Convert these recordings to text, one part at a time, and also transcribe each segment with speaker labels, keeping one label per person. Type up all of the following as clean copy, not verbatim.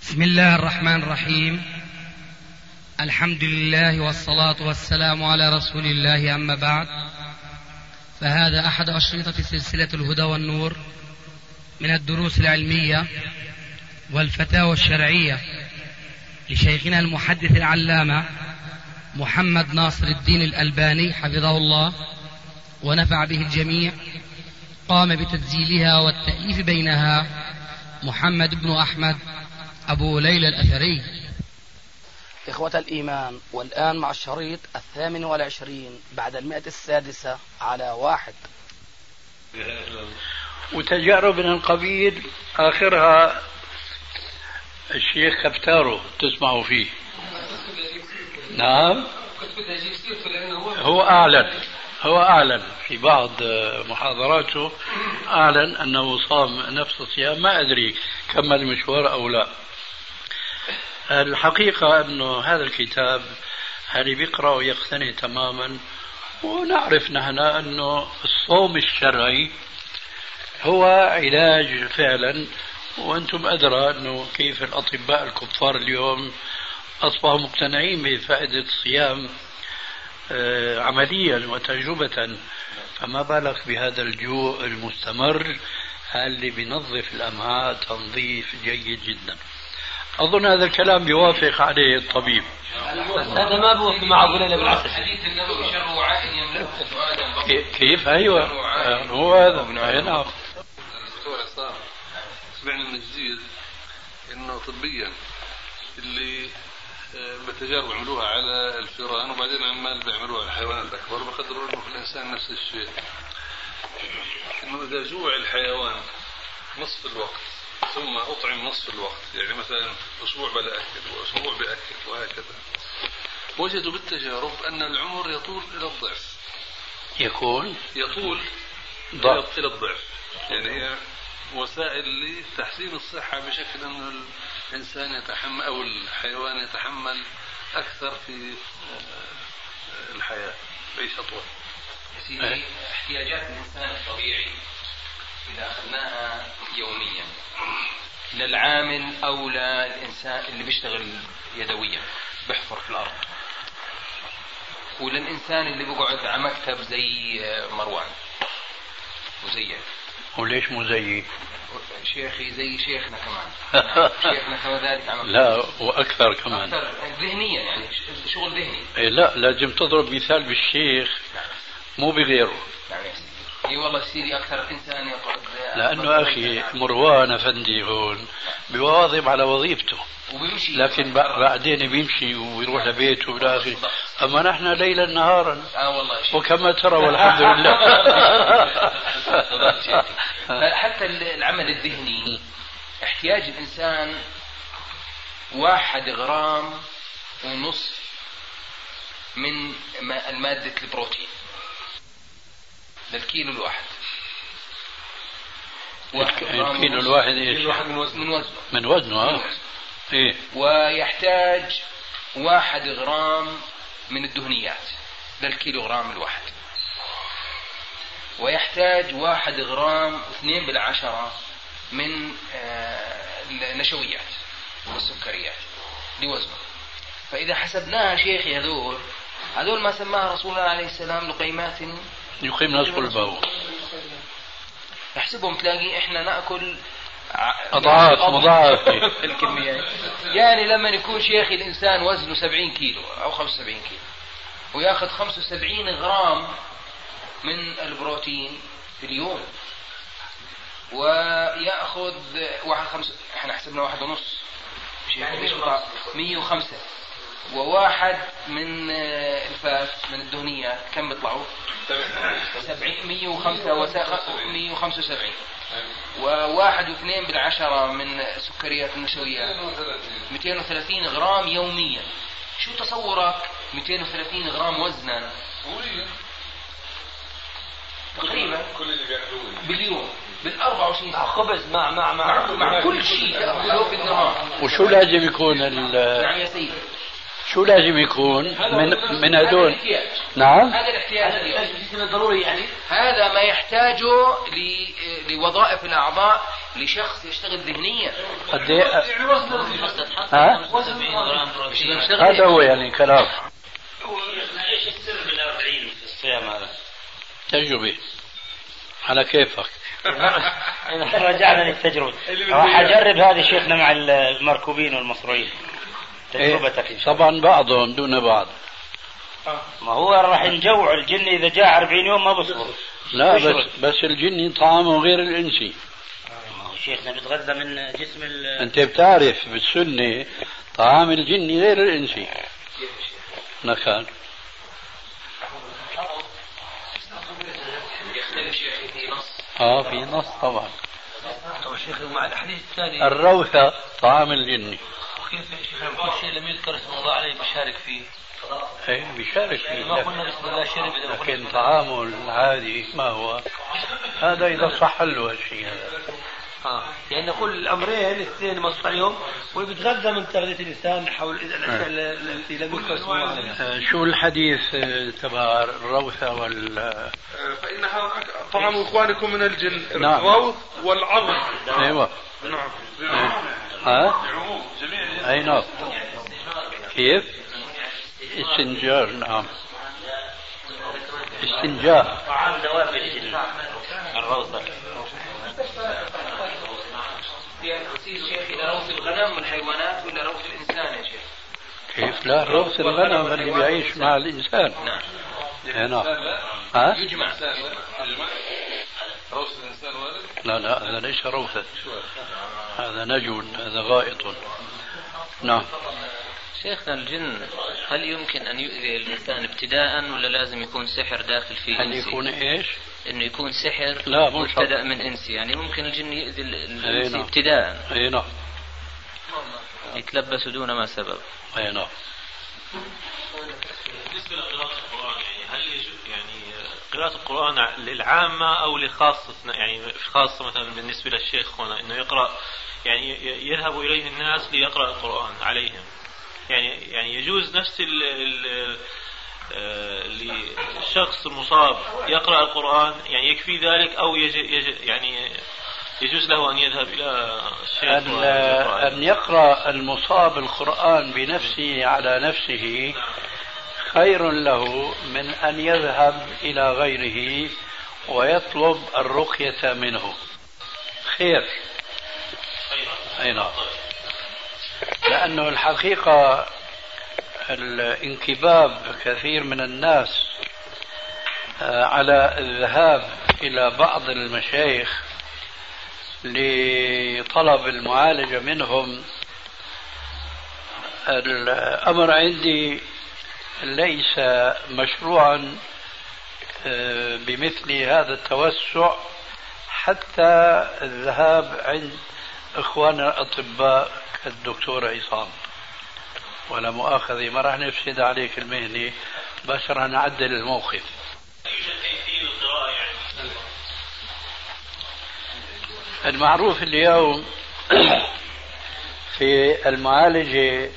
Speaker 1: بسم الله الرحمن الرحيم. الحمد لله والصلاة والسلام على رسول الله، أما بعد، فهذا أحد أشرطة سلسلة الهدى والنور من الدروس العلمية والفتاوى الشرعية لشيخنا المحدث العلامة محمد ناصر الدين الألباني حفظه الله ونفع به الجميع. قام بتسجيلها والتأليف بينها محمد بن أحمد أبو ليلى الأثري. إخوة الإيمان، والآن مع الشريط 28 بعد 106 على 1.
Speaker 2: وتجارب من القبيل آخرها الشيخ كفتارو تسمعوا فيه. نعم، هو أعلن في بعض محاضراته، أعلن أنه صام نفس الصيام. ما أدري كمل المشوار أو لا. الحقيقة أنه هذا الكتاب اللي بيقرأ ويقتنع تماما، ونعرف نحن أنه الصوم الشرعي هو علاج فعلا، وأنتم أدرى أنه كيف الأطباء الكفار اليوم أصبحوا مقتنعين بفائدة الصيام عمليا وتجربة، فما بالك بهذا الجوع المستمر اللي بينظف الأمعاء تنظيف جيد جدا. أظن هذا الكلام بيوافق عليه الطبيب.
Speaker 3: هذا ما بوافق مع أبو ليلى بالعكس.
Speaker 4: حديث النبوي شر وعاء يملأه فؤادا
Speaker 2: كيف؟ أيوة، هو هذا. نعم.
Speaker 5: دكتور عصام، سمعنا من جديد إنه طبيا اللي بالتجارب عملوها على الفئران وبعدين عمال بيعملوها على الحيوانات الأكبر، بقدروا إنه في الإنسان نفس الشيء، إنه إذا جوع الحيوان نصف الوقت ثم أطعم نصف الوقت، يعني مثلا أسبوع بلا أكل وأسبوع بأكل وهكذا، وجدوا بالتجارب أن العمر يطول إلى الضعف.
Speaker 2: يطول
Speaker 5: إلى الضعف، يعني هي وسائل لتحسين الصحة بشكل أنه الإنسان يتحمل أو الحيوان يتحمل أكثر في الحياة، ليس أطول.
Speaker 4: سيدي، احتياجات الإنسان الطبيعي إذا أخذناها يوميا للعامل أو للإنسان اللي بيشتغل يدويا بيحفر في الأرض، وللإنسان اللي بيقعد على مكتب زي مروان وزيك.
Speaker 2: وليش مو زيي؟
Speaker 4: شيخي زي شيخنا كمان. شيخنا كذلك عمل.
Speaker 2: لا، وأكثر كمان.
Speaker 4: أكثر ذهنيا، يعني شغل ذهني.
Speaker 2: لا، لازم تضرب مثال بالشيخ مو بغيره.
Speaker 4: نعم يا سيدي. اي والله سيدي، اكثر انسان يقعد.
Speaker 2: لانه اخي مروان افندي هون بيواظب على وظيفته
Speaker 4: وبيمشي،
Speaker 2: لكن بعدين بيمشي ويروح لبيته بالاخر. اما نحن ليلا نهارا
Speaker 4: والله
Speaker 2: وكما ترى والحمد لله.
Speaker 4: حتى العمل الذهني احتياج الانسان 1.5 غرام من المادة البروتين للكيلو الواحد.
Speaker 2: الكيلو الواحد ايش؟ من وزنه. إيه؟
Speaker 4: ويحتاج 1 غرام من الدهنيات للكيلو غرام الواحد، ويحتاج 1 غرام 2/10 من النشويات والسكريات لوزنه. فإذا حسبناها شيخي هذول ما سماها رسول الله عليه السلام لقيمات
Speaker 2: يقيم نصف البول.
Speaker 4: نحسبهم تلاقي احنا ناكل
Speaker 2: اضعاف مضاعفه
Speaker 4: الكميات. يعني لما يكون شيخي الانسان وزنه 70 كيلو او 75 كيلو وياخذ 75 غرام من البروتين في اليوم، وياخذ احنا حسبنا 1.5 يعني 105 و1 من الفات من الدهنيات، كم بيطلعوا؟ 175 و1.2/10 من السكريات النشويات 230 غرام يوميا. شو تصورك 230 غرام وزنا تقريبا باليوم بال24 ساعة
Speaker 3: خبز مع
Speaker 4: كل شيء تأكله بالنهار.
Speaker 2: وشو لازم يكون
Speaker 4: نعم يا سيدي،
Speaker 2: شو لازم يكون من هدول؟ نعم،
Speaker 4: هذا الاحتياج
Speaker 3: الضروري يعني.
Speaker 4: هذا ما يحتاجه لوظائف الأعضاء لشخص يشتغل ذهنيا.
Speaker 2: قد ايه؟ هذا هو يعني كلام.
Speaker 6: ايش السر بال40 في الصيام هذا؟
Speaker 2: تجربة على كيفك.
Speaker 6: رجعنا للتجربة. راح أجرب هذه شيخنا مع المركوبين والمصروعين. تجربتك إن شاء الله.
Speaker 2: طبعا بعضهم دون بعض.
Speaker 6: ما هو راح نجوع الجن إذا جاء 40 يوم ما بصبر.
Speaker 2: لا بس الجني طعامه غير الإنسي.
Speaker 6: شيخنا بيتغذى من جسم
Speaker 2: أنت بتعرف بالسنة طعام الجني غير الإنسي. نكال
Speaker 4: يختلف شيخ في نص.
Speaker 2: في نص طبعا.
Speaker 3: طبعا شيخ مع الحديث الثاني
Speaker 2: الروثة طعام الجني.
Speaker 3: وكيف يا شيخ كل شيء لم يذكر اسم الله عليه بيشارك فيه؟
Speaker 2: ايه بيشارك فيه.
Speaker 3: ما قلنا بسم الله شرب.
Speaker 2: لكن طعامه العادي ما هو هذا إذا صح له هالشيء هذا.
Speaker 3: يعني نقول الأمرين الاثنين مصر عليهم وبيتغذى من تغذية الإنسان حول الأشياء التي لم يذكر اسم الله عليها.
Speaker 2: شو الحديث تبع الروثة
Speaker 5: فإنها طعام إخوانكم من الجن.
Speaker 2: نعم.
Speaker 5: الروث والعظم.
Speaker 2: ايوه.
Speaker 5: نعم.
Speaker 2: اي نعم. كيف؟ استنجار. نعم، استنجاء.
Speaker 6: طعام دواب الجن. الروثة.
Speaker 4: يعني تخصيص شيخ إلى روث الغنم والحيوانات ولا روث الإنسان يا شيخ؟
Speaker 2: كيف؟ لا، روث الغنم اللي بيعيش مع الإنسان.
Speaker 4: نعم.
Speaker 5: يجمع. روث الإنسان وارد؟
Speaker 2: لا هذا ليس روثا، هذا نجو، هذا غائط. نعم.
Speaker 7: شيخنا الجن هل يمكن أن يؤذي الإنسان ابتداء ولا لازم يكون سحر داخل فيه؟
Speaker 2: هل يكون إيش؟
Speaker 7: إنه يكون سحر
Speaker 2: لا
Speaker 7: مبتدأ من إنسي، يعني ممكن الجن يؤذي الإنسي
Speaker 2: نعم.
Speaker 7: ابتداء.
Speaker 2: أي نعم.
Speaker 7: يتلبس دون ما سبب.
Speaker 2: أي نعم.
Speaker 8: بالنسبة لقراءة القرآن هل يعني قراءة القرآن للعامة أو لخاصة، يعني خاصة مثلا بالنسبة للشيخ هنا إنه يقرأ، يعني يذهب إليه الناس ليقرأ القرآن عليهم، يعني يجوز نفس للشخص المصاب يقرأ القرآن، يعني يكفي ذلك أو يعني يجوز له أن يذهب إلى الشيخ
Speaker 2: أن يقرأ المصاب القرآن بنفسه على نفسه خير له من أن يذهب إلى غيره ويطلب الرقية منه. خير. أي نعم. لأنه الحقيقة الانكباب كثير من الناس على الذهاب إلى بعض المشايخ لطلب المعالجة منهم، الأمر عندي ليس مشروعا بمثل هذا التوسع حتى الذهاب عند إخواننا الأطباء كالدكتور عصام. ولا مؤاخذة، ما راح نفسد عليك المهنة، بس راح نعدل الموقف. المعروف اليوم في المعالجة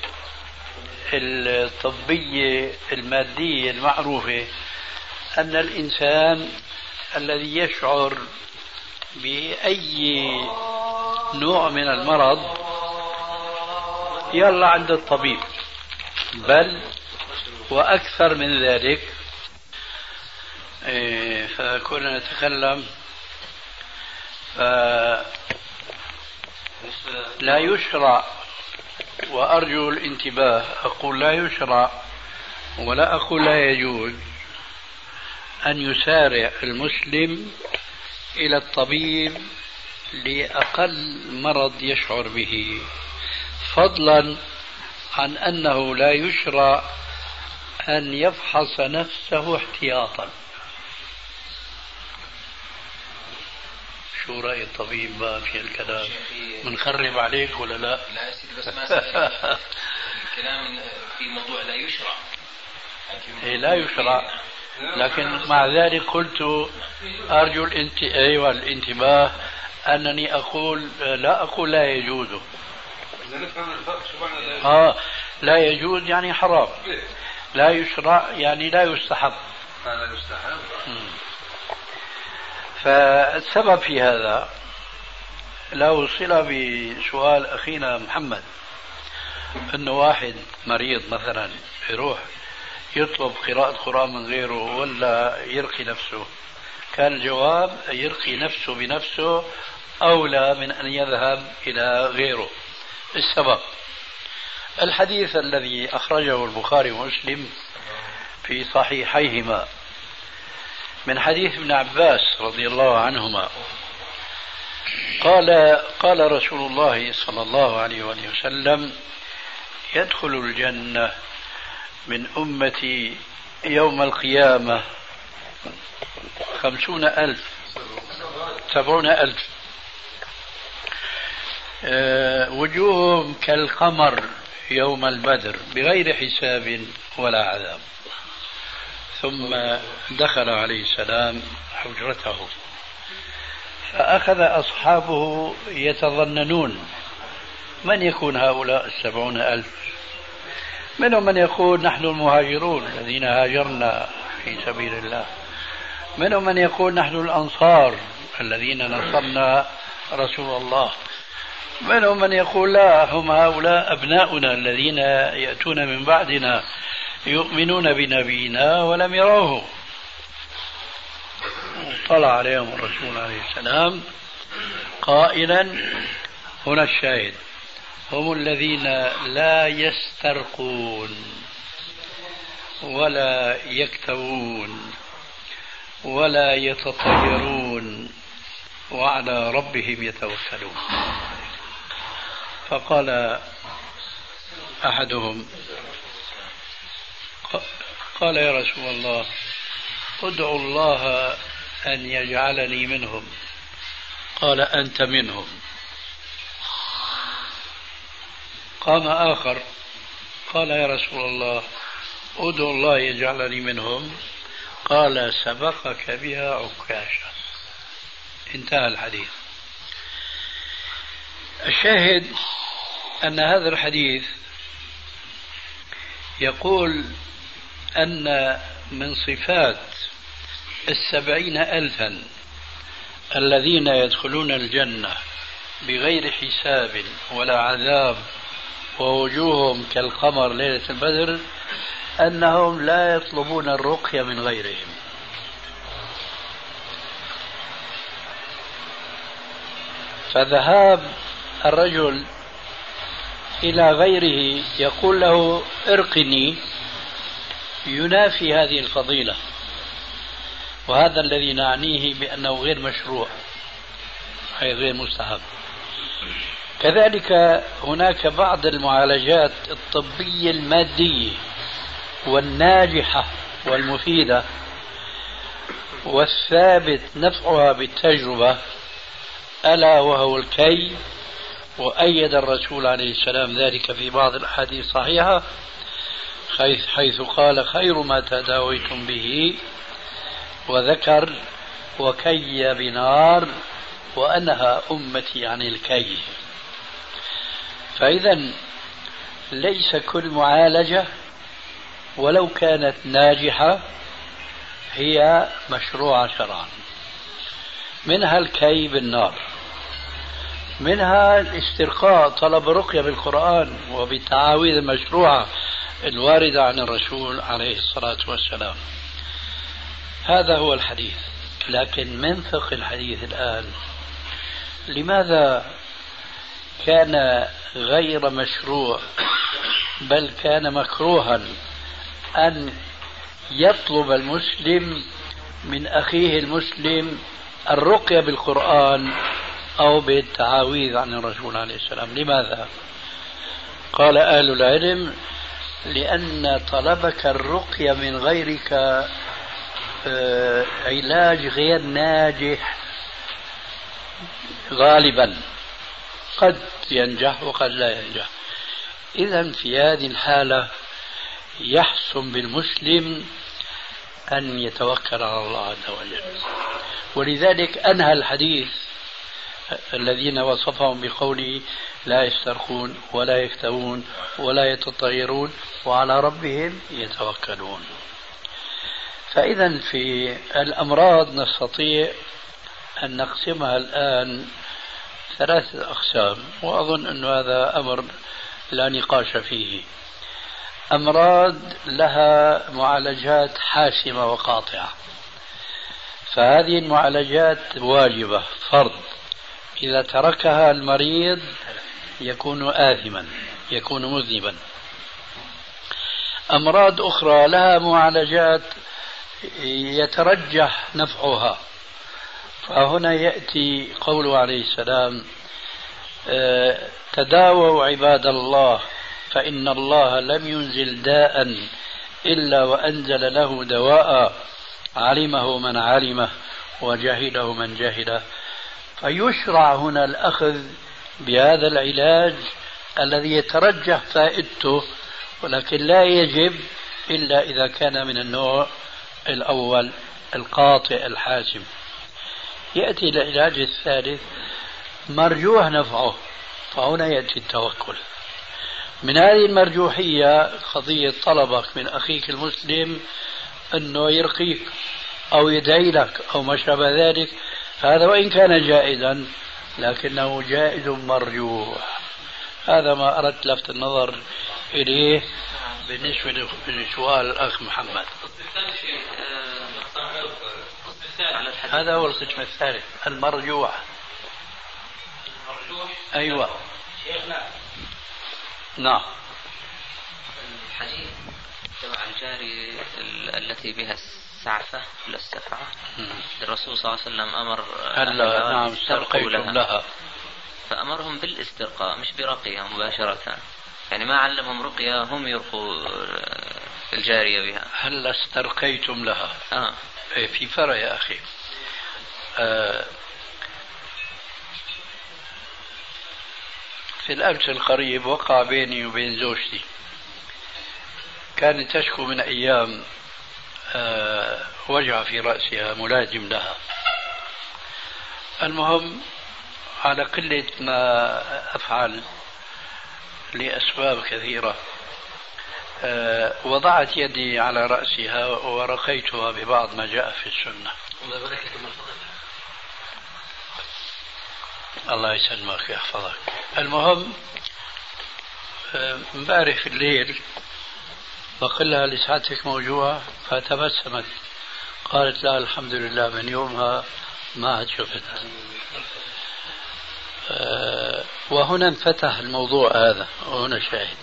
Speaker 2: الطبية المادية المعروفة أن الإنسان الذي يشعر بأي نوع من المرض يلا عند الطبيب، بل وأكثر من ذلك. فكنا نتكلم لا يشرع، وأرجو الانتباه، أقول لا يشرع ولا أقول لا يجوز أن يسارع المسلم إلى الطبيب لأقل مرض يشعر به، فضلا عن أنه لا يشرع أن يفحص نفسه احتياطا. شو رأي الطبيب بقى في الكلام؟ منخرب عليك ولا لا؟
Speaker 4: لا يا سيدي، بس ما الكلام في موضوع لا يشرع.
Speaker 2: لا يشرع، لكن مع ذلك قلت أرجو الانتباه أنني أقول لا يجوز. لا يجوز يعني حرام، لا يشرع يعني لا يستحب.
Speaker 5: لا يستحب.
Speaker 2: فالسبب في هذا له صلة بسؤال أخينا محمد، أنه واحد مريض مثلا يروح يطلب قراءة قرآن من غيره ولا يرقي نفسه. كان الجواب يرقي نفسه بنفسه أولى من أن يذهب إلى غيره. السبب الحديث الذي أخرجه البخاري ومسلم في صحيحيهما من حديث ابن عباس رضي الله عنهما قال رسول الله صلى الله عليه وآله وسلم: يدخل الجنة من أمتي يوم القيامة 50,000 70,000 وجوههم كالقمر يوم البدر بغير حساب ولا عذاب. ثم دخل عليه السلام حجرته، فأخذ أصحابه يتظننون من يكون هؤلاء 70,000. منهم من يقول: نحن المهاجرون الذين هاجرنا في سبيل الله. منهم من يقول: نحن الأنصار الذين نصرنا رسول الله. منهم من يقول: لا، هم هؤلاء أبناؤنا الذين يأتون من بعدنا يؤمنون بنبينا ولم يروه. طلع عليهم الرسول عليه السلام قائلا: هنا الشاهد: هم الذين لا يسترقون ولا يكتوون ولا يتطيرون وعلى ربهم يتوكلون. فقال أحدهم: قال يا رسول الله ادعو الله أن يجعلني منهم. قال: أنت منهم. قام آخر قال: يا رسول الله ادعو الله يجعلني منهم. قال: سبقك بها عكاشة. انتهى الحديث. الشاهد أن هذا الحديث يقول أن من صفات 70,000 الذين يدخلون الجنة بغير حساب ولا عذاب ووجوههم كالقمر ليلة البدر أنهم لا يطلبون الرقية من غيرهم. فذهاب الرجل إلى غيره يقول له ارقني ينافي هذه الفضيلة، وهذا الذي نعنيه بأنه غير مشروع، أي غير مستحب. كذلك هناك بعض المعالجات الطبية المادية والناجحة والمفيدة والثابت نفعها بالتجربة، ألا وهو الكي، وأيد الرسول عليه السلام ذلك في بعض الأحاديث الصحيحة حيث قال: خير ما تداويتم به، وذكر: وكي بنار وأنهى أمتي عن الكي. فإذا ليس كل معالجة ولو كانت ناجحة هي مشروعة شرعا. منها الكي بالنار، منها الاسترقاء، طلب رقية بالقرآن وبالتعاويذ المشروعة الواردة عن الرسول عليه الصلاة والسلام. هذا هو الحديث. لكن من فقه الحديث الآن لماذا كان غير مشروع بل كان مكروها أن يطلب المسلم من أخيه المسلم الرقية بالقرآن أو بالتعاويذ عن الرسول عليه السلام؟ لماذا؟ قال أهل العلم: لأن طلبك الرقية من غيرك علاج غير ناجح غالبا، قد ينجح وقد لا ينجح. إذن في هذه الحالة يحسن بالمسلم أن يتوكل على الله عز وجل. ولذلك أنهى الحديث الذين وصفهم بقوله لا يسترخون ولا يكتوون ولا يتطيرون وعلى ربهم يتوكلون. فإذا في الأمراض نستطيع أن نقسمها الآن ثلاثة أقسام، وأظن أن هذا أمر لا نقاش فيه. أمراض لها معالجات حاسمة وقاطعة، فهذه المعالجات واجبة فرض، إذا تركها المريض يكون آثما، يكون مذنبا. أمراض أخرى لها معالجات يترجح نفعها، فهنا يأتي قوله عليه السلام تداووا عباد الله فإن الله لم ينزل داء إلا وأنزل له دواء علمه من علمه وجهله من جهله. فيشرع هنا الأخذ بهذا العلاج الذي يترجح فائدته، ولكن لا يجب إلا إذا كان من النوع الأول القاطع الحاسم. يأتي العلاج الثالث مرجوح نفعه، فهنا يأتي التوكل. من هذه المرجوحية قضية طلبك من أخيك المسلم أنه يرقيك أو يدعي لك أو ما شابه ذلك، هذا وإن كان جائزا لكنه جائز مرجوح. هذا ما أردت لفت النظر إليه بالنسبة لسؤال الأخ محمد. هذا هو القسم الثالث المرجوح. أيوة
Speaker 7: شيخنا.
Speaker 2: نعم.
Speaker 7: الحديث تبع الجاري التي بها السعفة ولا السفعة، الرسول صلى الله عليه وسلم أمر
Speaker 2: نعم استرقيتم لها،
Speaker 7: فأمرهم بالاسترقاء مش برقية مباشرة، يعني ما علمهم رقية هم يرقوا الجارية بها.
Speaker 2: هل استرقيتم لها؟ في فرق يا أخي. في الأمس القريب وقع بيني وبين زوجتي، كانت تشكو من أيام وجع في رأسها ملازم لها. المهم على قلة ما أفعل لأسباب كثيرة وضعت يدي على رأسها ورقيتها ببعض ما جاء في السنة. الله يسلمك يحفظك. المهم امبارح في الليل بقول لها لسعتك موجوعة، فتبسمت قالت لا الحمد لله من يومها ما عاد شفت. وهنا انفتح الموضوع هذا، وهنا شاهد.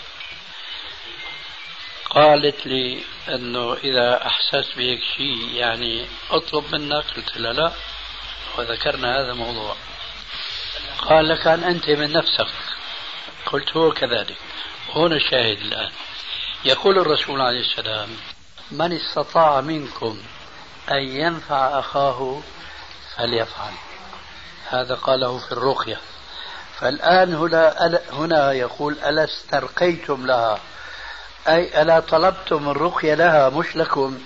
Speaker 2: قالت لي انه اذا احسست بهيك شيء يعني اطلب منك، قلت لها لا، وذكرنا هذا الموضوع. قال لك أن أنت من نفسك، قلت هو كذلك. هنا الشاهد الآن. يقول الرسول عليه السلام من استطاع منكم أن ينفع أخاه فليفعل، هذا قاله في الرقية. فالآن هنا يقول ألا استرقيتم لها، أي ألا طلبتم الرقية لها مش لكم.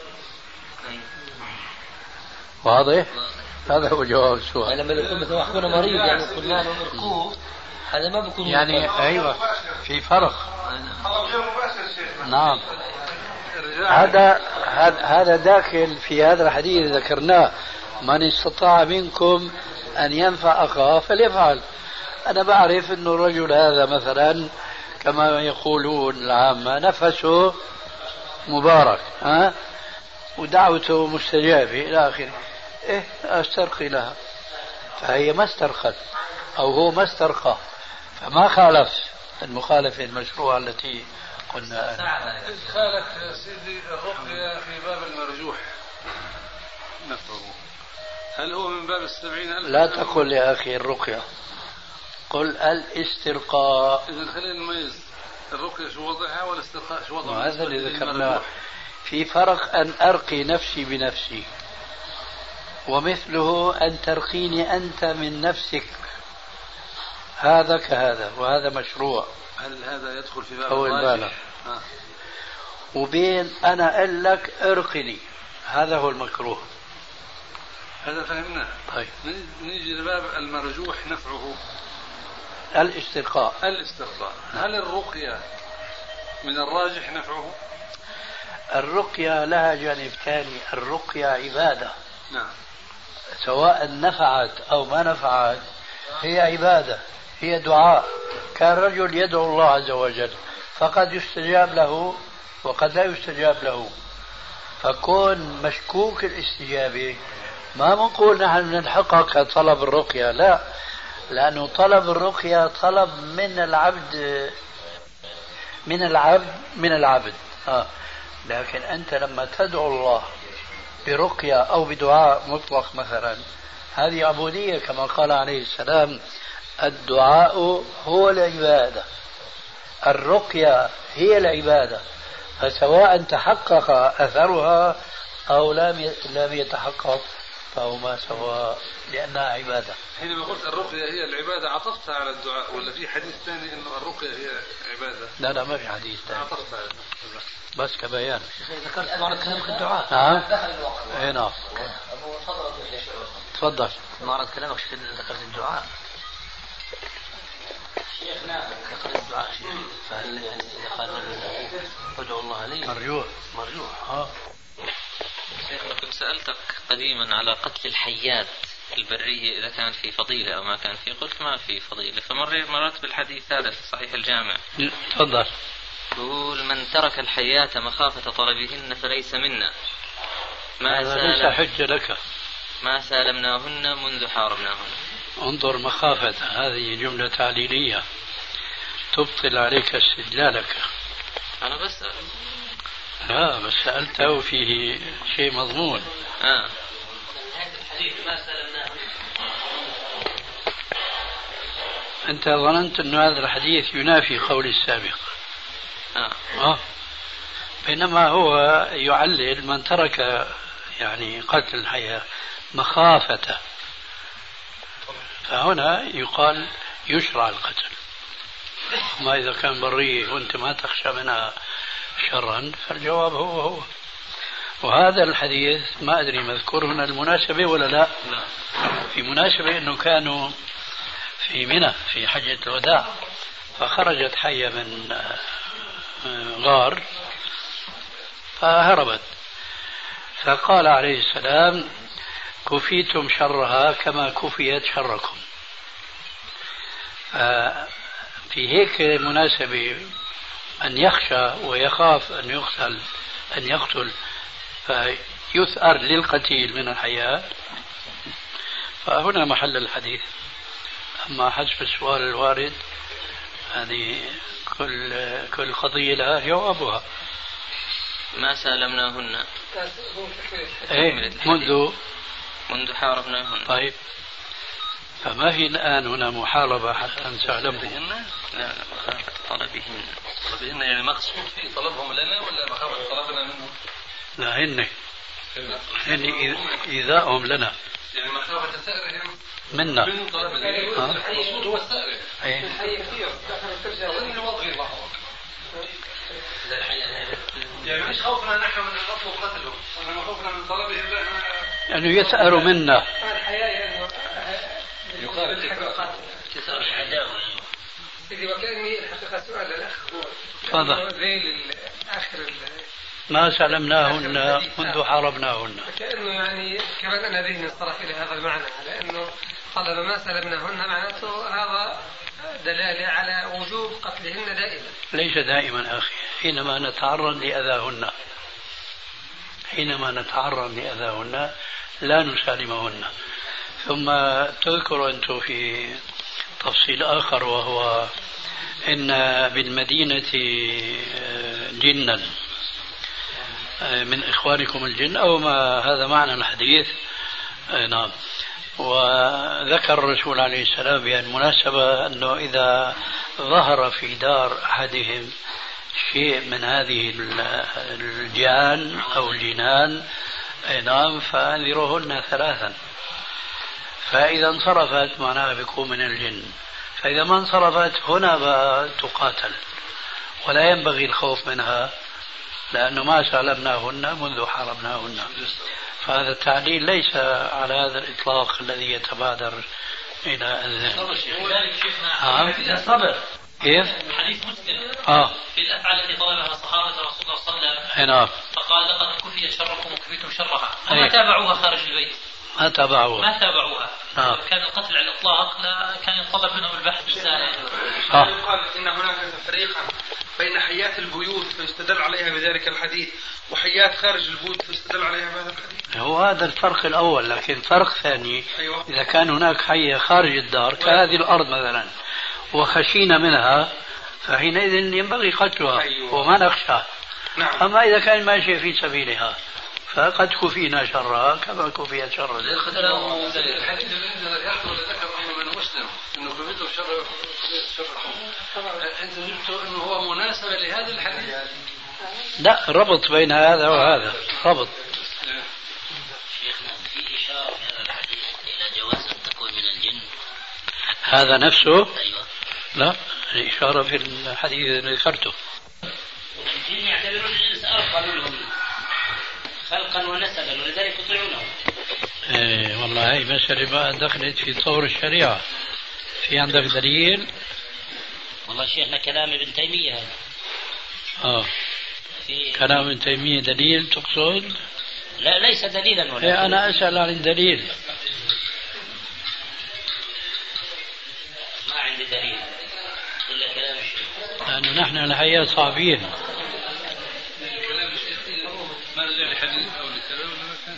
Speaker 2: واضح؟ هذا هو جواب السؤال.
Speaker 3: لما يكون مثلا أخونا مريض يعني قلنا له نرقوه، هذا ما بيكون
Speaker 2: يعني أيوة في فرق. نعم هذا داخل في هذا الحديث ذكرناه، من استطاع منكم أن ينفع أخاه فليفعل. أنا بعرف أن الرجل هذا مثلا كما يقولون العامة نفسه مبارك ودعوته مستجابة إلى آخره، استرقي لها، فهي ما استرخت أو هو ما استرخى، فما خالف المخالفة المشروعة التي قلنا.
Speaker 5: خالف سيدي الرقية في باب المرجوح نفسه، هل هو من باب 70,000؟
Speaker 2: لا تقل يا أخي الرقية، قل الاسترقاء.
Speaker 5: إذا خلينا نميز الرقية شو وضعها والاسترقاء شو وضعها.
Speaker 2: هذا اللي ذكرناه. في فرق أن أرقي نفسي بنفسي، ومثله أن ترقيني أنت من نفسك، هذا كهذا، وهذا مشروع.
Speaker 5: هل هذا يدخل في باب
Speaker 2: الراجح؟ وبين أنا أقول لك ارقني، هذا هو المكروه.
Speaker 5: هذا فهمناه.
Speaker 2: طيب
Speaker 5: نيجي لباب المرجوح نفعه
Speaker 2: الاسترقاء.
Speaker 5: هل الرقية من الراجح نفعه؟
Speaker 2: الرقية لها جانب ثاني، الرقية عبادة.
Speaker 5: نعم.
Speaker 2: سواء نفعت أو ما نفعت هي عبادة، هي دعاء. كان رجل يدعو الله عز وجل فقد يستجاب له وقد لا يستجاب له، فكون مشكوك الاستجابة ما بنقول نحن نلحقك طلب الرقية، لا، لأنه طلب الرقية طلب من العبد. لكن أنت لما تدعو الله برقية أو بدعاء مطلق مثلا، هذه عبودية كما قال عليه السلام: الدعاء هو العبادة، الرقية هي العبادة، فسواء تحقق أثرها أو لم يتحقق فهما سواء لأنها عبادة.
Speaker 5: حينما قلت الرقية هي العبادة عطفتها على الدعاء ولا في حديث ثاني أنه الرقية هي عبادة؟
Speaker 2: لا ما في حديث ثاني،
Speaker 5: عطفتها
Speaker 2: بس كبيان.
Speaker 3: ذكرت مرة كلامك الدعاء.
Speaker 2: نعم. تفضل.
Speaker 3: مرة كلامك ذكرت الدعاء. شيخنا ذكرت الدعاء شيخ، فهل يعني إذا قال ادعو الله لي مرجوح.
Speaker 7: شيخنا كنت سألتك قديما على قتل الحيات البرية إذا كان في فضيلة أو ما كان في، قلت ما في فضيلة، فمرت بالحديث هذا في صحيح الجامع.
Speaker 2: تفضل.
Speaker 7: يقول: من ترك الحيات مخافة طلبهن فليس منا،
Speaker 2: ليس حجة لك،
Speaker 7: ما سالمناهن منذ حاربناهن.
Speaker 2: انظر، مخافة هذه جملة تعليلية تبطل عليك استدلالك.
Speaker 7: أنا بسأل.
Speaker 2: لا بس سألته فيه شيء مضمون. أنت ظننت أن هذا الحديث ينافي قول السابق. بينما هو يعلل من ترك يعني قتل الحياة مخافة، فهنا يقال يشرع القتل. ما إذا كان برية وأنت ما تخشى منها شرا فالجواب هو. وهذا الحديث ما أدري مذكور هنا المناسبة ولا لا. في مناسبة أنه كانوا في منى في حجة الوداع، فخرجت حية من غار فهربت، فقال عليه السلام: كفيتم شرها كما كفيت شركم. في هيك مناسبة أن يخشى ويخاف أن يقتل فيثأر للقتيل من الحياة، فهنا محل الحديث. أما حسب السؤال الوارد هذه كل قضية لها جوابها.
Speaker 7: ما سالمناهن منذ حاربناهن.
Speaker 2: طيب، فما في الآن هنا محاربة حتى نسالمهن؟
Speaker 7: لا، مخافة طلبهن.
Speaker 5: يعني مقصود في طلبهم لنا ولا مخافة طلبنا منهم؟
Speaker 2: لا، هن إيذاءهم لنا،
Speaker 5: يعني مخافة سائرهم
Speaker 2: منا.
Speaker 5: المقصود هو السائر. يعني مش خوفنا نحن من نطلب قتلهم، وإنما خوفنا من طلبهم
Speaker 2: يعني يسأر منا.
Speaker 5: يقال
Speaker 3: كثر العداوة.
Speaker 9: وكأني الحقيقة سؤال الأخ
Speaker 2: تفضل.
Speaker 9: ذيل آخر
Speaker 2: ما سلمناهن منذ حاربناهن.
Speaker 9: كأنه يعني كمان أنا ذهني انصرف إلى هذا المعنى، على أنه طلب ما سلمناهن معناته هذا دلالة على وجوب قتلهن دائما.
Speaker 2: ليس دائما أخي، حينما نتعرض لأذاهن لا نسالمهن. ثم تذكر أنت في تفصيل آخر، وهو إن بالمدينة جنا من إخوانكم الجن، أو ما هذا معنى الحديث. نعم. وذكر الرسول عليه السلام بالمناسبة أنه إذا ظهر في دار أحدهم شيء من هذه الجان أو الجنان، نعم، فأنذروهن 3، فإذا انصرفت معناها بيكون من الجن، فإذا ما انصرفت هنا تقاتل، ولا ينبغي الخوف منها لأنه ما سلمناهن منذ حرمناهن. فهذا التعليل ليس على هذا الإطلاق الذي يتبادر إلى الذهن.
Speaker 3: صبر.
Speaker 2: كيف؟
Speaker 10: حديث مسلم في الأفعال التي طلبها صحابة رسول الله صلى الله عليه وسلم فقال لقد كفي شركم وكفيتم شرها وما تابعوها خارج البيت.
Speaker 2: ما تابعوها
Speaker 10: كان القتل على الإطلاق لا كان يطلب منهم البحث بالسائل.
Speaker 11: يقال إن هناك تفريقا بين حيات البيوت فيستدل عليها بذلك الحديث وحيات خارج البيوت فيستدل عليها بهذا الحديث.
Speaker 2: هو هذا الفرق الأول، لكن فرق ثاني إذا كان هناك حية خارج الدار كهذه الأرض مثلا وخشينا منها فحينئذ ينبغي قتلها وما نخشى. أما إذا كان ماشي في سبيلها فقد كفينا شرها كما كفيت شر
Speaker 5: الحديث الذي يحضر ذكر من مسلم انه كفيته شرهم انت جبته انه هو مناسبه لهذا الحديث.
Speaker 2: لا، ربط بين هذا وهذا ربط.
Speaker 12: شيخنا في اشاره في هذا الحديث الى جواز ان تكون من الجن
Speaker 2: هذا نفسه؟
Speaker 12: ايوه.
Speaker 2: لا، الاشاره في الحديث اللي ذكرته.
Speaker 12: الجن يعتبرون الانس ارقى منهم خلقا ونسبا ولذلك يطيعونه.
Speaker 2: ايه والله هي مسألة بقى دخلت في طور الشريعة. في عندك دليل؟
Speaker 12: والله شيخنا كلام ابن تيمية هذا.
Speaker 2: كلام ابن تيمية دليل تقصد؟
Speaker 12: لا ليس دليلا ولا.
Speaker 2: إيه أنا أسأل عن الدليل.
Speaker 12: ما عندي دليل إلا كلام الشيخ.
Speaker 2: لأنه نحن الحقيقة صعبين.
Speaker 5: ما رجع لحديث أو لكلام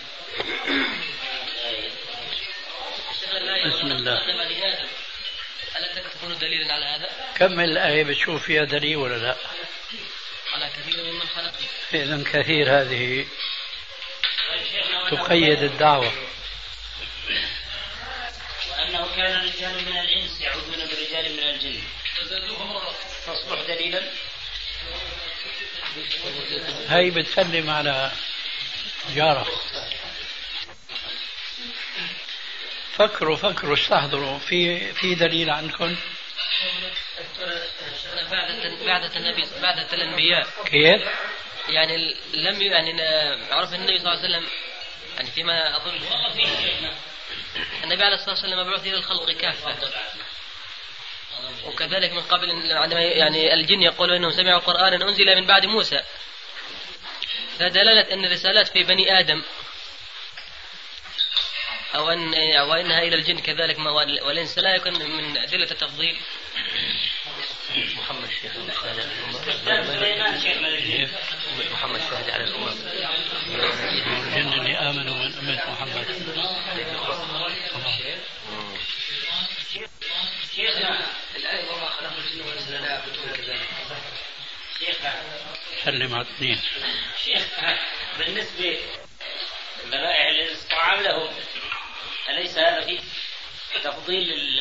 Speaker 2: بسم الله.
Speaker 10: ألا تكون دليلا على هذا؟
Speaker 2: كمل الآية بتشوف فيها دليل ولا لا؟
Speaker 10: على كثير ممن خلق.
Speaker 2: إذن كثير هذه تقيد الدعوة.
Speaker 12: وأنه كان رجال من الإنس يعودون برجال من الجن تصبح دليلا.
Speaker 2: هاي بتسلم على جارة. فكروا استحضروا في دليل عندكم؟
Speaker 10: بعد الأنبياء
Speaker 2: كيف؟
Speaker 10: يعني لم عرف النبي صلى الله عليه وسلم يعني فيما أظن النبي عليه الصلاة والسلام مبعوث إلى الخلق كافة. وكذلك من قبل عندما يعني الجن يقولون انهم سمعوا قرانا انزل من بعد موسى، فدلالة ان الرسالات في بني ادم وانها الى الجن كذلك والانس لا يكون من ادله التفضيل.
Speaker 3: محمد شهد على الامم
Speaker 2: الجن اللي امنوا من امه محمد.
Speaker 12: شيخنا الآية وما خلقنا الجن والإنس لا يعبدون كذلك. شيخنا
Speaker 2: سلم على اثنين.
Speaker 12: شيخنا بالنسبة لبائع الإنس طعام لهم، أليس هذا فيه تفضيل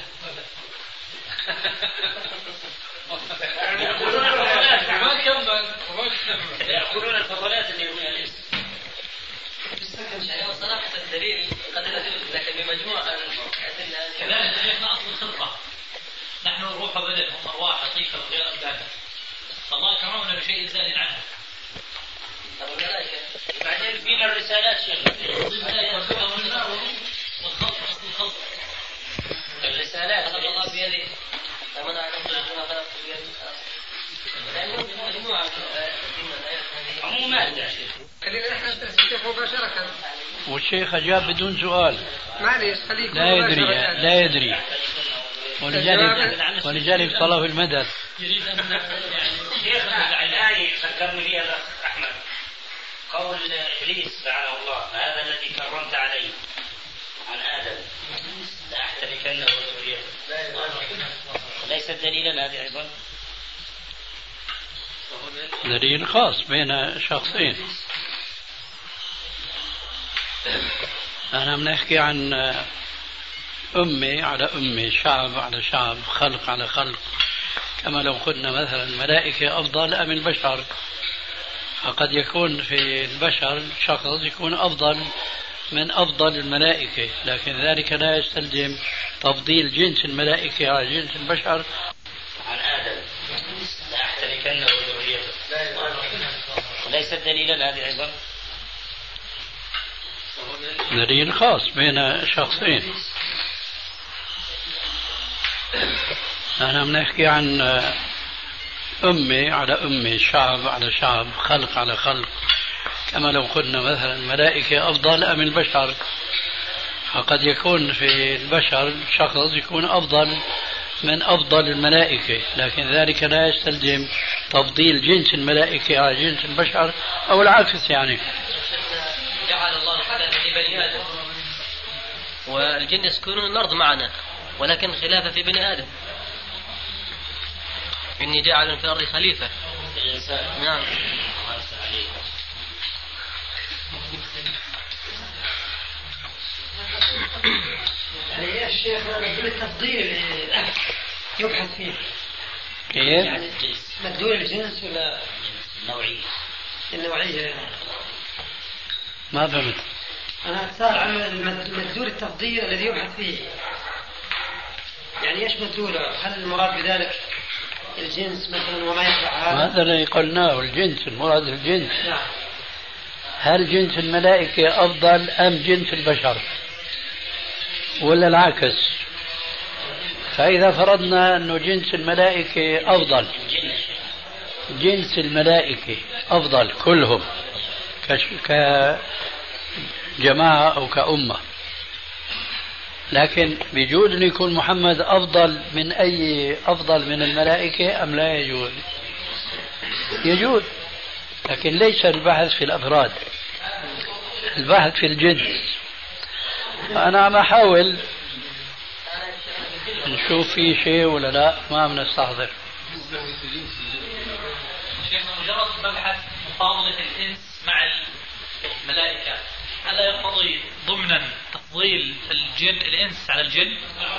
Speaker 12: يأكلون الفضلات اللي من الإنس.
Speaker 10: صراحة الدليل قد يدل لكن بمجموع كذلك شيخنا أصل الخلقة نحن روح بدن هم أرواح لطيفة غير أبدانا فالله كرمنا بشيء زائد عنها.
Speaker 12: بعدين فينا الرسالات شيخنا
Speaker 10: والخلق أصل الخلق
Speaker 12: الرسالات
Speaker 10: خلق الله بيده فمن أعلم ما خلق بيده
Speaker 12: عموما
Speaker 9: خلينا نحن الشيخ مباشرة.
Speaker 2: والشيخ أجاب بدون سؤال.
Speaker 9: معليش خليك
Speaker 2: لا يدري ولذلك طلب المدد.
Speaker 12: شيخنا الآية ذكرني فيها الأخ أحمد قول إبليس لعنه الله هذا الذي كرمت عليه عن آدم لأحتركنه وذريته. ليس دليلا هذه أيضا؟
Speaker 2: دليل خاص بين شخصين. أنا بنحكي عن أمة على أمة، شعب على شعب، خلق على خلق. كما لو قلنا مثلا الملائكة أفضل أم البشر، فقد يكون في البشر شخص يكون أفضل من أفضل الملائكة، لكن ذلك لا يستلزم تفضيل جنس الملائكة على جنس البشر.
Speaker 12: عن آدم لأحتركنه وذريته. ليس دليلا هذه أيضا؟
Speaker 2: دليل خاص بين شخصين. أنا بنحكي عن أمة على أمة، شعب على شعب، خلق على خلق. كما لو قلنا مثلا الملائكة أفضل أم البشر، فقد يكون في البشر شخص يكون أفضل من أفضل الملائكة، لكن ذلك لا يستلزم تفضيل جنس الملائكة على جنس البشر أو العكس. يعني
Speaker 10: جعل الله خلافة في بني آدم، والجن يسكنون الأرض معنا، ولكن خلافة في بني آدم. إني جاعل في الأرض خليفة. نعم.
Speaker 9: يعني يا شيخ مدلول التفضيل يبحث فيه
Speaker 2: كيف؟
Speaker 9: يعني مدلول الجنس ولا
Speaker 12: النوعية؟
Speaker 9: النوعية.
Speaker 2: ما فهمت.
Speaker 9: أنا أسأل عن مدلول التفضيل الذي يبحث فيه، يعني إيش مدلوله؟ هل المراد بذلك الجنس مثلا وما يتبع هذا؟
Speaker 2: هذا اللي قلناه، الجنس، المراد الجنس.
Speaker 9: نعم.
Speaker 2: هل جنس الملائكة أفضل أم جنس البشر ولا العكس؟ فإذا فرضنا أنه جنس الملائكة أفضل، جنس الملائكة أفضل كلهم كجماعة أو كأمة، لكن بيجوز أن يكون محمد أفضل من الملائكة أم لا يجوز؟ يجوز، لكن ليس البحث في الأفراد، البحث في الجنس. أنا عم أحاول نشوف في شيء ولا لا، ما عم نستحضر.
Speaker 10: شيخنا مجرد مبحث مفاضلة الإنس مع الملائكة ألا يقتضي ضمنا تفضيل الإنس على الجن؟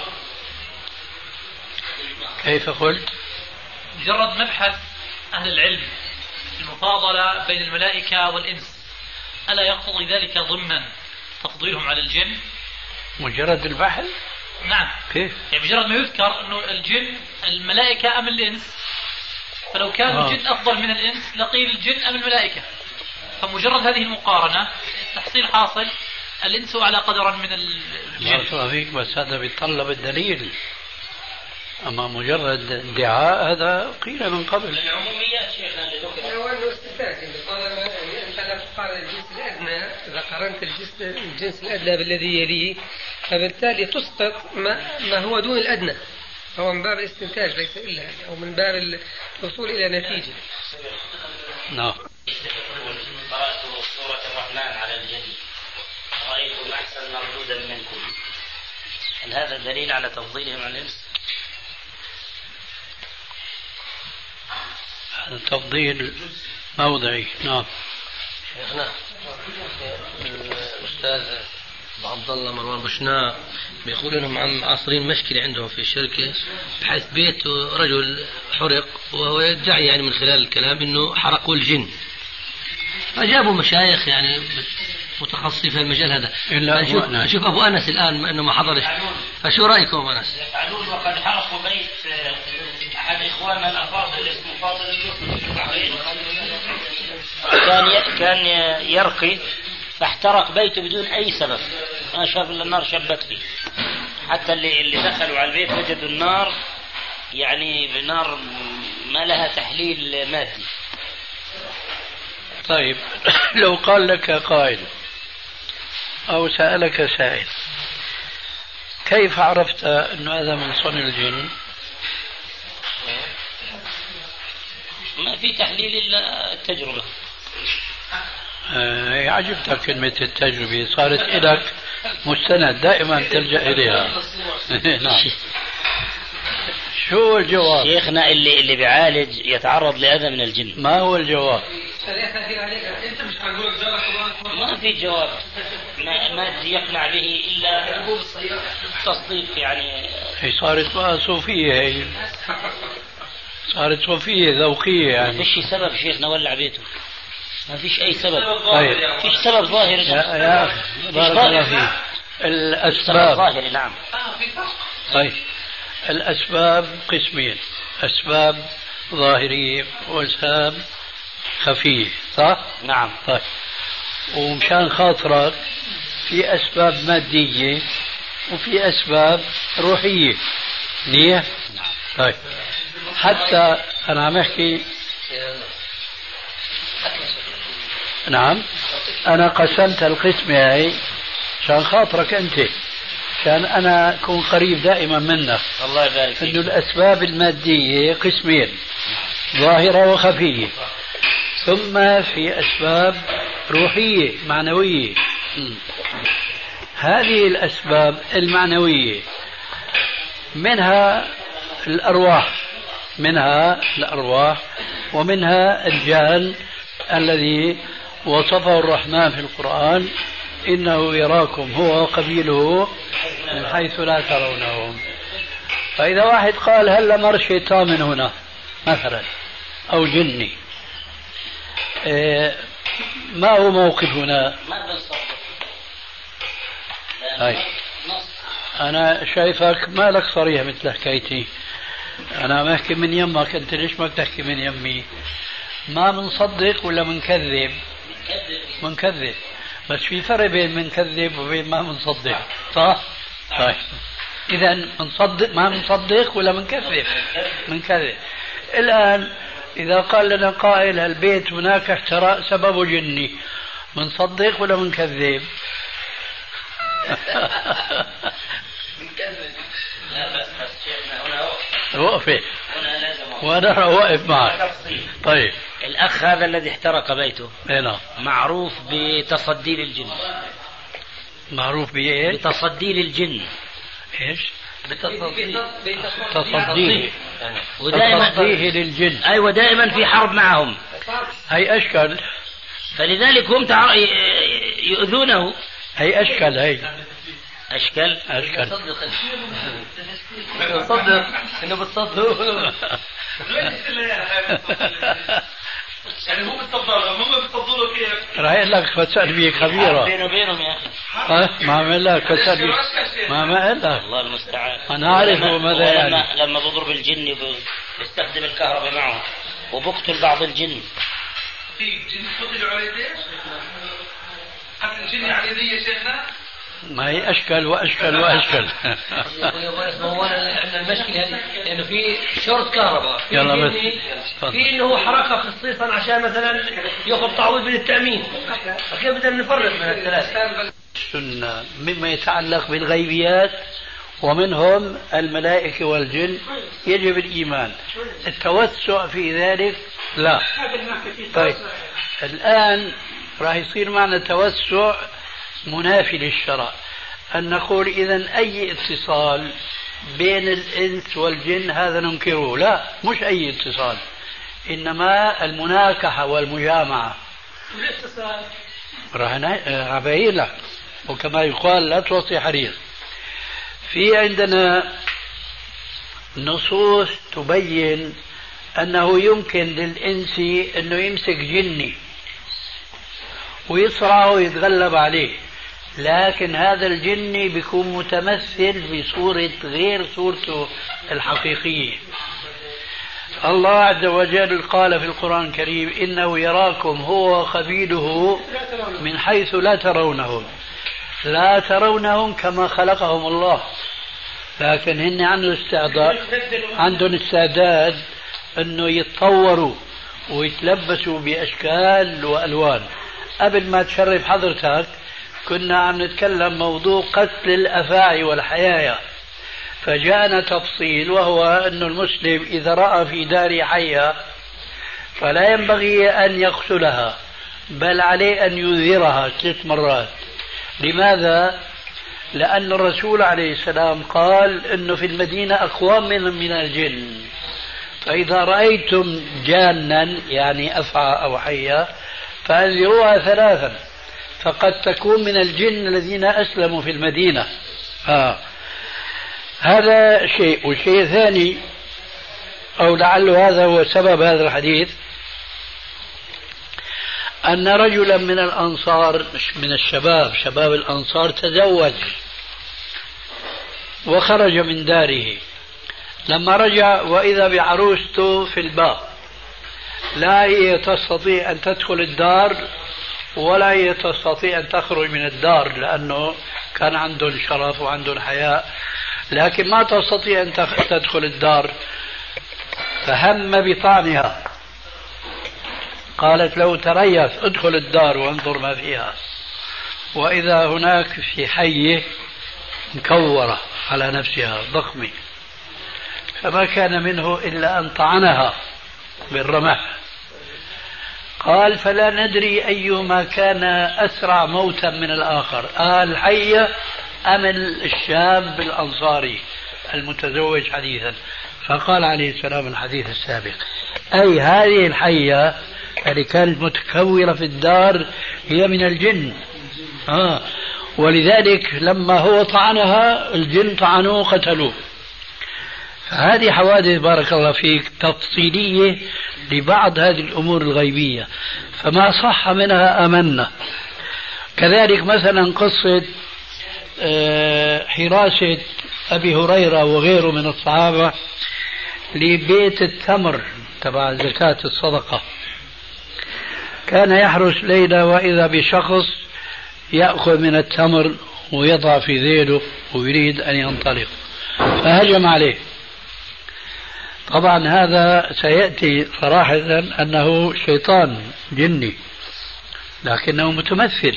Speaker 2: كيف قلت؟
Speaker 10: مجرد مبحث أهل العلم المفاضلة بين الملائكة والإنس ألا يقتضي ذلك ضمنا تفضيلهم على الجن؟
Speaker 2: مجرد البحث؟
Speaker 10: نعم.
Speaker 2: كيف؟
Speaker 10: يعني مجرد ما يذكر أنه الجن الملائكة أم الإنس، فلو كان الجن أفضل من الإنس لقيل الجن أم الملائكة، فمجرد هذه المقارنة تحصيل حاصل الإنس أعلى قدرا من الجن.
Speaker 2: فيك، بس هذا بيتطلب الدليل، أما مجرد ادعاء هذا قيل من قبل.
Speaker 12: العموميات شيخنا اللي ذكر
Speaker 9: هو أنه استثناء، طالما أنت لا تقارن الجنس الأدنى، إذا قارنت الجنس الأدنى بالذي يليه فبالتالي تسقط ما هو دون الأدنى، فهو من باب الاستنتاج ليس إلا، أو من باب الوصول إلى نتيجة.
Speaker 2: نعم.
Speaker 12: قرأت سورة الرحمن على الجن رأيتم أحسن مردودا منكم، هل هذا دليل على تفضيلهم على الإنس؟
Speaker 2: هذا تفضيل موضعي. نعم.
Speaker 3: شيخنا الأستاذ عبد الله مروان بشناء بيقول انهم عم عاصرين مشكله عندهم في الشركه، بحيث بيت رجل حرق وهو يدعي يعني من خلال الكلام انه حرقوا الجن، فجابوا مشايخ يعني متخصصين في المجال هذا. أشوف أبو أنس الآن أنه ما حضرش، فشو رأيكم أبو أنس؟
Speaker 12: يفعلون وقد حرقوا بيت أحد إخواننا الأفاضل اسمه فاضل اليوسف، كان يرقي فاحترق بيته بدون أي سبب، ما شاف إلا النار شبت فيه، حتى اللي دخلوا على البيت وجدوا النار يعني بنار ما لها تحليل مادي.
Speaker 2: طيب لو قال لك قائل أو سألك سائل كيف عرفت أن هذا من صنع الجن؟
Speaker 12: ما في تحليل إلا التجربة.
Speaker 2: عجبتك كلمة التجربة، صارت لك مستند دائما تلجأ إليها. نعم. شو الجواب؟
Speaker 12: شيخنا اللي بيعالج يتعرض لأذى من الجن.
Speaker 2: ما هو الجواب؟
Speaker 12: ما في جواب ما يقنع به إلا تصديق يعني.
Speaker 2: هي صارت بقى صوفية، هي صارت صوفية ذوقية يعني.
Speaker 12: ما فيش سبب شيخنا ولع بيته، ما فيش أي سبب.
Speaker 2: طيب
Speaker 12: فيش سبب ظاهر
Speaker 2: يا أخي بارك الله فيك. الأسباب
Speaker 12: ظاهري. نعم.
Speaker 2: طيب الأسباب قسمين، أسباب ظاهرية وأسباب خفية صح؟
Speaker 6: نعم.
Speaker 2: طيب ومشان خاطرك في أسباب مادية وفي أسباب روحية منيح؟ طيب حتى أنا عم أحكي نعم أنا قسمت القسمة هاي عشان خاطرك أنت عشان أنا أكون قريب دائما منك.
Speaker 6: الله يبارك فيك.
Speaker 2: إنه الأسباب المادية قسمين ظاهرة وخفية ثم في أسباب روحية معنوية. هذه الأسباب المعنوية منها الأرواح ومنها الجان الذي وصفه الرحمن في القرآن إنه يراكم هو وقبيله من حيث لا ترونهم. فإذا واحد قال هل مر شيطان من هنا مثلا أو جني ما هو موقفنا؟ أنا شايفك ما لك صريح مثل حكايتي. أنا ما أحكي من يمك أنت ليش ما بتحكي من يمي؟ ما منصدق ولا منكذب؟ منكذب بس في فرق بين منكذب وبين ما منصدق صح؟ طيب إذا منصدق ما منصدق ولا منكذب؟ منكذب. الآن إذا قال لنا قائل البيت هناك احتراق سببه جني منصدق ولا منكذب؟
Speaker 12: منكذب. لا بس شيخنا هنا
Speaker 2: وقفة وأنا واقف معك. طيب
Speaker 6: الأخ هذا الذي احترق بيته
Speaker 2: هنا
Speaker 6: معروف بتصدي للجن.
Speaker 2: معروف بإيه؟
Speaker 6: بتصدي للجن.
Speaker 2: إيش؟
Speaker 6: تصديه
Speaker 2: للجن.
Speaker 6: أيوة دائما في حرب معهم.
Speaker 2: هي أشكال
Speaker 6: فلذلك هم يؤذونه.
Speaker 2: هي أشكال هي
Speaker 6: أشكال
Speaker 4: صدق إنه بتصدق
Speaker 11: يعني هو بتصدق هم بتصدقوا له كيف؟
Speaker 2: راح يقول لك فسأل بي خبيرة
Speaker 6: بينه وبينهم يا أخي.
Speaker 2: ما عمل لك فسأل بي ما قال لك.
Speaker 6: الله المستعان.
Speaker 2: أنا أعرف ماذا يعني.
Speaker 6: لما بضرب الجن بيستخدم الكهرباء معه وبقتل بعض الجن.
Speaker 11: في جن قتلوا على يديه؟ قتل الجن على يديه يا شيخنا؟
Speaker 2: ما هي أشكال وأشكال
Speaker 4: هو عندنا المشكلة هذه لأنه في شورت كهرباء في إنه هو حركة خصيصا عشان مثلا يأخذ تعويض من التأمين. فكيف بدنا نفرق بين الثلاثة؟
Speaker 2: السنة مما يتعلق بالغيبيات ومنهم الملائكة والجن يجب الإيمان. التوسع في ذلك لا. طيب الآن راح يصير معنا توسع منافي للشرع أن نقول إذن أي اتصال بين الإنس والجن هذا ننكره. لا مش أي اتصال إنما المناكحة والمجامعة. راح أبين لك وكما يقال لا توصي حرير. في عندنا نصوص تبين أنه يمكن للإنس أنه يمسك جني ويصرعه ويتغلب عليه لكن هذا الجني بيكون متمثل بصورة غير صورته الحقيقية. الله عز وجل قال في القرآن الكريم إنه يراكم هو وقبيله من حيث لا ترونهم. لا ترونهم كما خلقهم الله لكن هن عندهم استعداد أنه يتطوروا ويتلبسوا بأشكال وألوان. قبل ما تشرف حضرتك كنا عم نتكلم موضوع قتل الأفاعي والحيايا فجاءنا تفصيل وهو أن المسلم إذا رأى في دار حية فلا ينبغي أن يقتلها بل عليه أن ينذرها 3 مرات. لماذا؟ لأن الرسول عليه السلام قال أنه في المدينة أقوام من الجن فإذا رأيتم جانا يعني أفعى أو حية فأنذروها 3 فقد تكون من الجن الذين أسلموا في المدينة. هذا شيء. والشيء الثاني أو لعله هذا هو سبب هذا الحديث أن رجلا من الأنصار من شباب الأنصار تزوج وخرج من داره. لما رجع وإذا بعروسته في الباب لا هي تستطيع أن تدخل الدار ولا هي تستطيع أن تخرج من الدار، لأنه كان عندهم شرف وعندهم حياء، لكن ما تستطيع أن تدخل الدار. فهم بطعنها، قالت له تريث ادخل الدار وانظر ما فيها. وإذا هناك في حية مكورة على نفسها ضخمة، فما كان منه إلا أن طعنها بالرمح. قال فلا ندري أيما كان أسرع موتا من الآخر، الحية أم الشاب الأنصاري المتزوج حديثا. فقال عليه السلام الحديث السابق، أي هذه الحية اللي كانت متكورة في الدار هي من الجن، ولذلك لما هو طعنها الجن طعنوه قتلوه. فهذه حوادث بارك الله فيك تفصيلية لبعض هذه الأمور الغيبية، فما صح منها آمنا. كذلك مثلا قصة حراسة أبي هريرة وغيره من الصحابة لبيت التمر تبع زكاة الصدقة، كان يحرس ليلة وإذا بشخص يأخذ من التمر ويضع في ذيله ويريد أن ينطلق، فهجم عليه. طبعا هذا سيأتي صراحة أنه شيطان جني لكنه متمثل.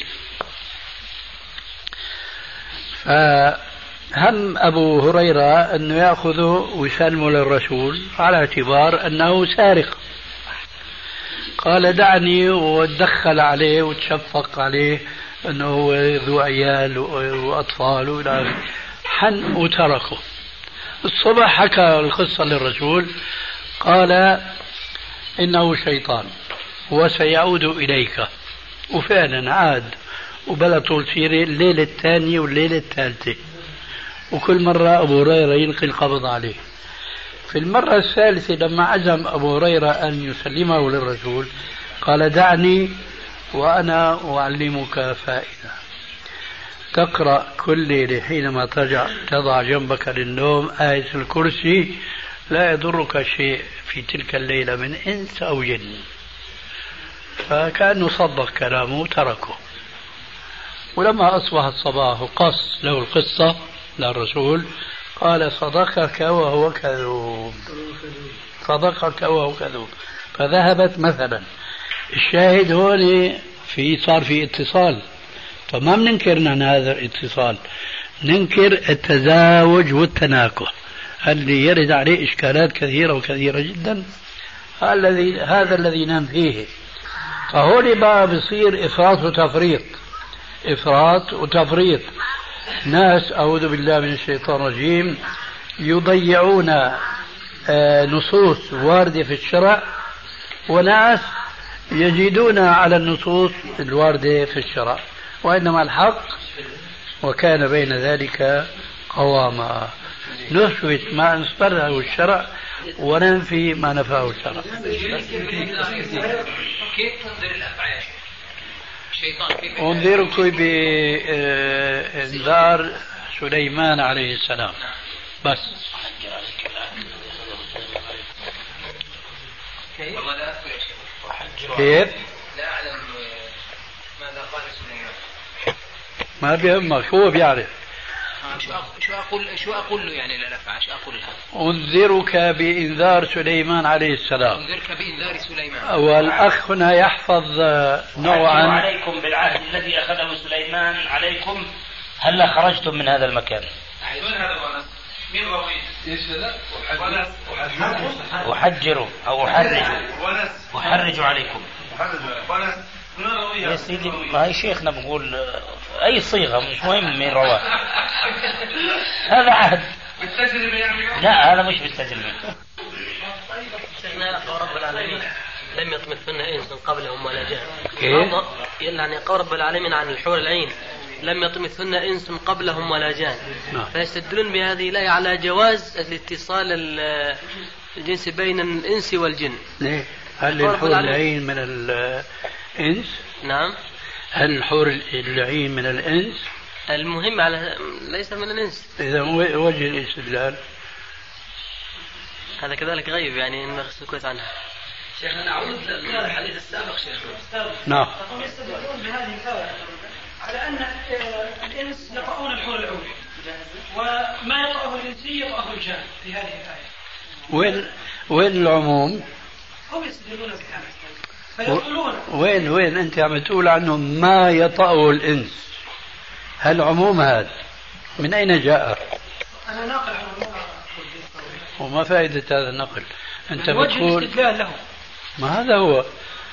Speaker 2: فهم أبو هريرة أنه يأخذه ويسلمه للرسول على اعتبار أنه سارق. قال دعني، ودخل عليه وتشفق عليه أنه هو ذو عيال وأطفال وإلى حن وتركه. الصبح حكى القصة للرسول، قال إنه شيطان وسيعود إليك. وفعلا عاد وبلا طول سيرة الليلة الثانية والليلة الثالثة، وكل مرة أبو هريرة يلقي القبض عليه. في المرة الثالثة لما عزم أبو هريرة أن يسلمه للرسول قال دعني وأنا أعلمك فائدة، تقرأ كل ليلة حينما تضع جنبك للنوم آية الكرسي، لا يضرك شيء في تلك الليلة من إنس أو جن. فكأنه صدق كلامه وتركه. ولما أصبح الصباح قص له القصة للرسول قال صدقك وهو كذوب، صدقك وهو كذوب. فذهبت مثلا. الشاهد هون صار في اتصال، فما بننكر عن هذا الاتصال، ننكر التزاوج والتناكح اللي يرد عليه إشكالات كثيرة وكثيرة جدا، هذا الذي ننفيه. فهون بقى بصير إفراط وتفريط، إفراط وتفريط. ناس أعوذ بالله من الشيطان الرجيم يضيعون نصوص واردة في الشرع، وناس يجدون على النصوص الواردة في الشرع، وإنما الحق وكان بين ذلك قواما. نثبت ما أثبته الشرع وننفي ما نفاه الشرع.
Speaker 4: كيف تنظر الأفعال؟
Speaker 2: انذركم بإنذار سليمان عليه السلام بس. كيف؟
Speaker 4: لا أعلم ماذا قال سليمان.
Speaker 2: ما بيهمك، هو بيعرف.
Speaker 4: شو أقول له يعني للأفعال؟ شو أقول لها؟
Speaker 2: أنذرك بإنذار سليمان عليه السلام.
Speaker 4: أنذرك بإنذار سليمان.
Speaker 2: والأخ هنا يحفظ نوعا.
Speaker 6: عليكم بالعهد الذي أخذه سليمان عليكم هلا خرجتم من هذا المكان.
Speaker 11: مين رويد؟ ايش هذا؟
Speaker 6: أحجروا أو أحرجوا عليكم. يا سيدي ما هي شيخنا بقول أي صيغة مش مهم مين رواه. هذا عهد. لا هذا مش بالتجربة.
Speaker 13: شيخنا قول رب العالمين لم يطمثهن إنس قبلهم ولا جان. يعني قول رب العالمين عن الحور العين لم يطمثهن إنس قبلهم ولا جان. فيستدلون بهذه الآية على جواز الاتصال الجنسي بين الإنس والجن.
Speaker 2: هل الحور العين من الإنس؟
Speaker 13: نعم.
Speaker 2: هل الحور العين من الإنس؟
Speaker 13: المهم على ليس من الإنس.
Speaker 2: إذا وجه الاستدلال
Speaker 13: هذا كذلك غيب يعني نخص كويس عنها.
Speaker 3: شيخ أنا أعود للحديث السابق شيخ.
Speaker 14: نعم.
Speaker 15: هم يستدلون بهذه الآية على أن الإنس يطأون الحور العين وما يطأه الإنسي يطأه الجان في هذه الآية.
Speaker 14: وين العموم؟
Speaker 15: هم يستدلون بهذا فيقولون
Speaker 14: وين أنت عم تقول عنه ما يطأه الإنس؟ هل عموم هذا من أين جاء؟
Speaker 15: أنا ناقل عن
Speaker 14: وما فائدة هذا النقل؟ أنت
Speaker 15: وجه
Speaker 14: بتقول
Speaker 15: الاستدلال له.
Speaker 14: ما هذا هو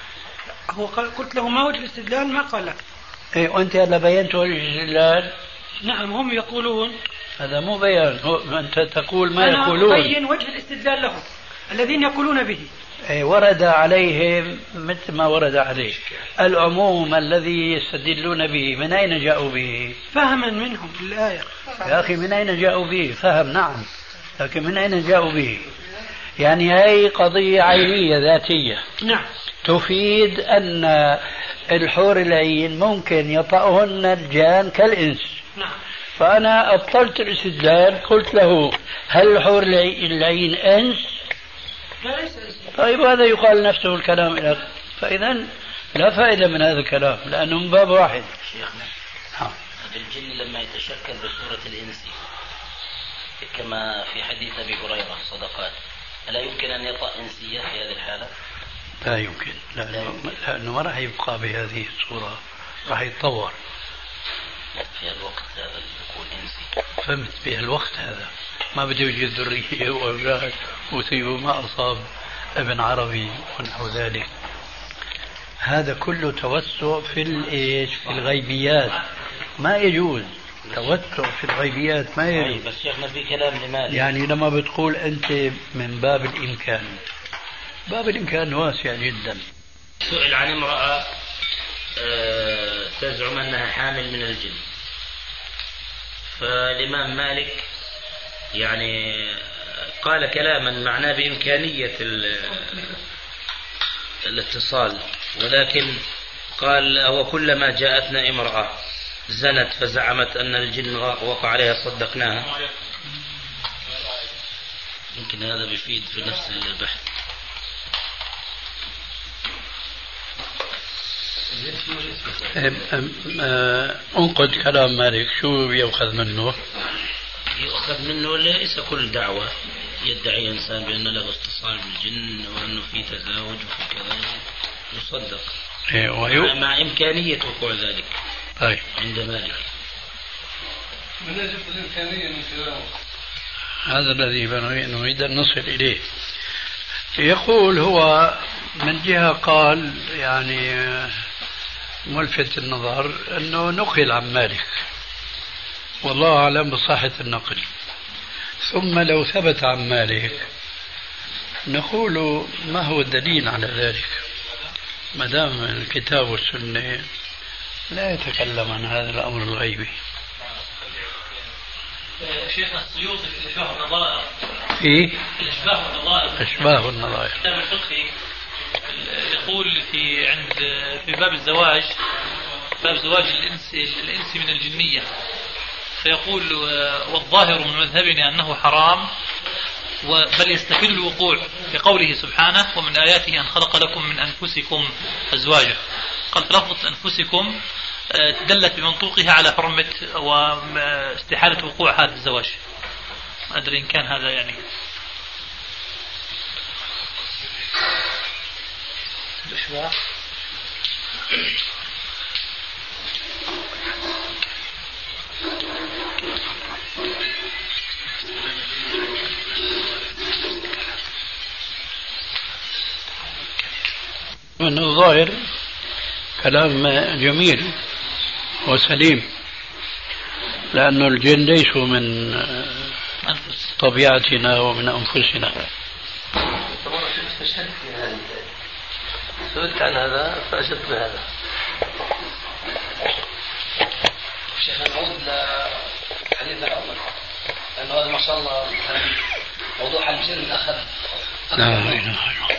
Speaker 15: قلت له ما وجه الاستدلال ما قال لك.
Speaker 14: إيه وأنت هلا بينت وجه الاستدلال.
Speaker 15: نعم هم يقولون
Speaker 14: هذا مو بيان، أنت تقول ما
Speaker 15: أنا
Speaker 14: يقولون.
Speaker 15: أبين وجه الاستدلال لهم الذين يقولون به.
Speaker 14: إيه ورد عليهم مثل ما ورد عليه العموم الذي يستدلون به، من أين جاءوا به؟
Speaker 15: فهما منهم الآية.
Speaker 14: يا أخي من أين جاءوا به؟ فهم نعم، لكن من أين جاءوا به؟ يعني هي قضية عينية ذاتية.
Speaker 15: نعم.
Speaker 14: تفيد أن الحور العين ممكن يطأهن الجان كالإنس.
Speaker 15: نعم.
Speaker 14: فأنا أبطلت الاستدلال، قلت له هل الحور العين إنس؟
Speaker 15: لا ليس إنس.
Speaker 14: طيب هذا يقال نفسه الكلام لك، فإذا لا فائدة من هذا الكلام لأنه من باب واحد.
Speaker 12: شيخنا الجن لما يتشكل بصورة الإنس كما في حديث أبي هريرة صدقات، ألا يمكن أن يطأ إنسية في هذه الحالة؟
Speaker 14: لا يمكن، لأنه ما راح يبقى بهذه الصورة، راح يتطور.
Speaker 12: في الوقت هذا يكون إنسي.
Speaker 14: فهمت؟ في الوقت هذا ما بده يوجد ذرية وأولاد ويصيبوا ما أصاب ابن عربي ونحو ذلك. هذا كله توسع في في الغيبيات، ما يجوز. توسع في الغيبيات ما يجوز.
Speaker 12: بس شيخنا في كلام لمالك
Speaker 14: يعني لما بتقول أنت من باب الإمكان، باب الإمكان واسع جدا.
Speaker 12: سئل عن امرأة تزعم أنها حامل من الجن، فالإمام مالك يعني قال كلاما معناه بإمكانية الاتصال، ولكن قال هو كلما جاءتنا امرأة زنت فزعمت أن الجن وقع عليها صدقناها. يمكن هذا بيفيد في نفس البحث.
Speaker 14: انقد كلام مالك، شو يؤخذ منه؟
Speaker 12: يؤخذ منه ليس كل دعوة يدعي إنسان بأن له اتصال بالجن وأنه في تزاوج وفي كذا يصدق مع إمكانية وقوع ذلك.
Speaker 14: طيب.
Speaker 12: عند مالك
Speaker 5: من أجل الإمكانية من كلامه
Speaker 14: هذا الذي نريد أن نصل إليه. يقول هو من جهة قال يعني ملفت النظر أنه نقل عن مالك، والله أعلم بصحة النقل، ثم لو ثبت عن مالك نقول ما هو الدليل على ذلك؟ ما دام الكتاب والسنة لا يتكلم عن هذا الأمر الغيبي.
Speaker 10: شيخنا السيوطي في الإشباه والنظائر.
Speaker 14: في
Speaker 10: الإشباه والنظائر.
Speaker 14: إشباه والنظائر.
Speaker 10: الكتاب الفقهي يقول في باب الزواج، باب زواج الإنس من الجنية، فيقول والظاهر من مذهبنا أنه حرام بل يستحيل الوقوع، بقوله سبحانه ومن آياته أن خلق لكم من أنفسكم أزواجا. قال لفظة أنفسكم دلت بمنطوقها على حرمة واستحالة وقوع هذا الزواج. ما أدري إن كان هذا يعني الإشباع.
Speaker 14: من الظاهر كلام جميل وسليم، لأن الجن ليسوا من طبيعتنا ومن أنفسنا.
Speaker 3: سئلت عن هذا فأجبت بهذا.
Speaker 13: شيخ نعود لحديث الأول، لأنه هذا ما شاء الله موضوع الجن أخذ.
Speaker 14: لا إله إلا الله.